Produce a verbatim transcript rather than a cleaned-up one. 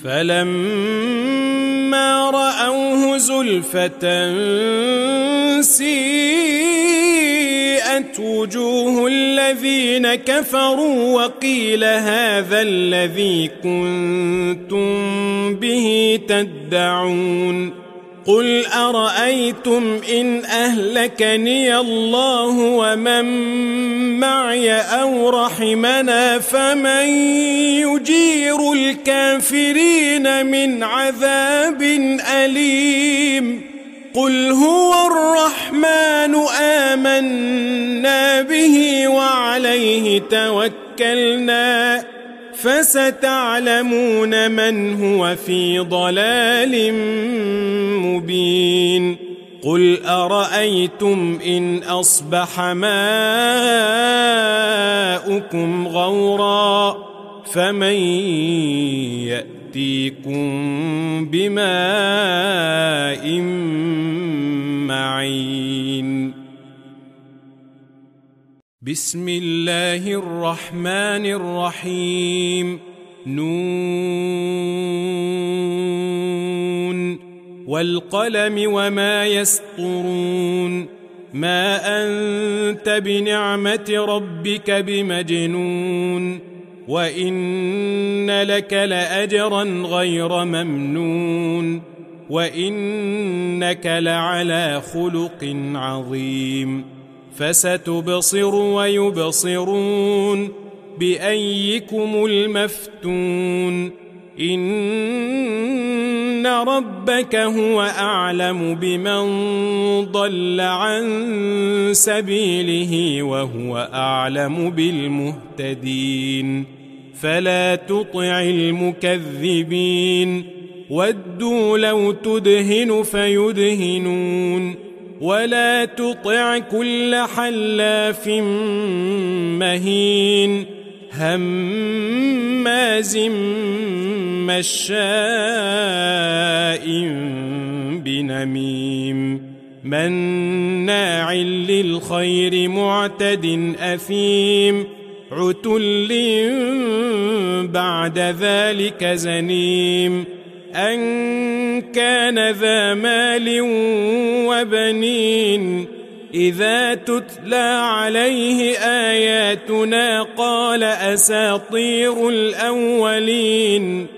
فلما رأوه زلفة سيئت وجوه الذين كفروا وقيل هذا الذي كنتم به تدعون قل أرأيتم إن أهلكني الله ومن معي أو رحمنا فمن يجير الكافرين من عذاب أليم قل هو الرحمن آمنا به وعليه توكلنا فستعلمون من هو في ضلال مبين قل أرأيتم إن أصبح ماؤكم غورا فمن يأتيكم بماء معين بسم الله الرحمن الرحيم نون والقلم وما يسطرون ما أنت بنعمة ربك بمجنون وإن لك لأجرا غير ممنون وإنك لعلى خلق عظيم فستبصر ويبصرون بأيكم المفتون إن ربك هو أعلم بمن ضل عن سبيله وهو أعلم بالمهتدين فلا تطع المكذبين ودوا لو تدهن فيدهنون ولا تطع كل حلاف مهين هماز مشاء بنميم مناع للخير معتد أثيم عتل بعد ذلك زنيم أن كان ذا مال وبنين إذا تتلى عليه آياتنا قال أساطير الأولين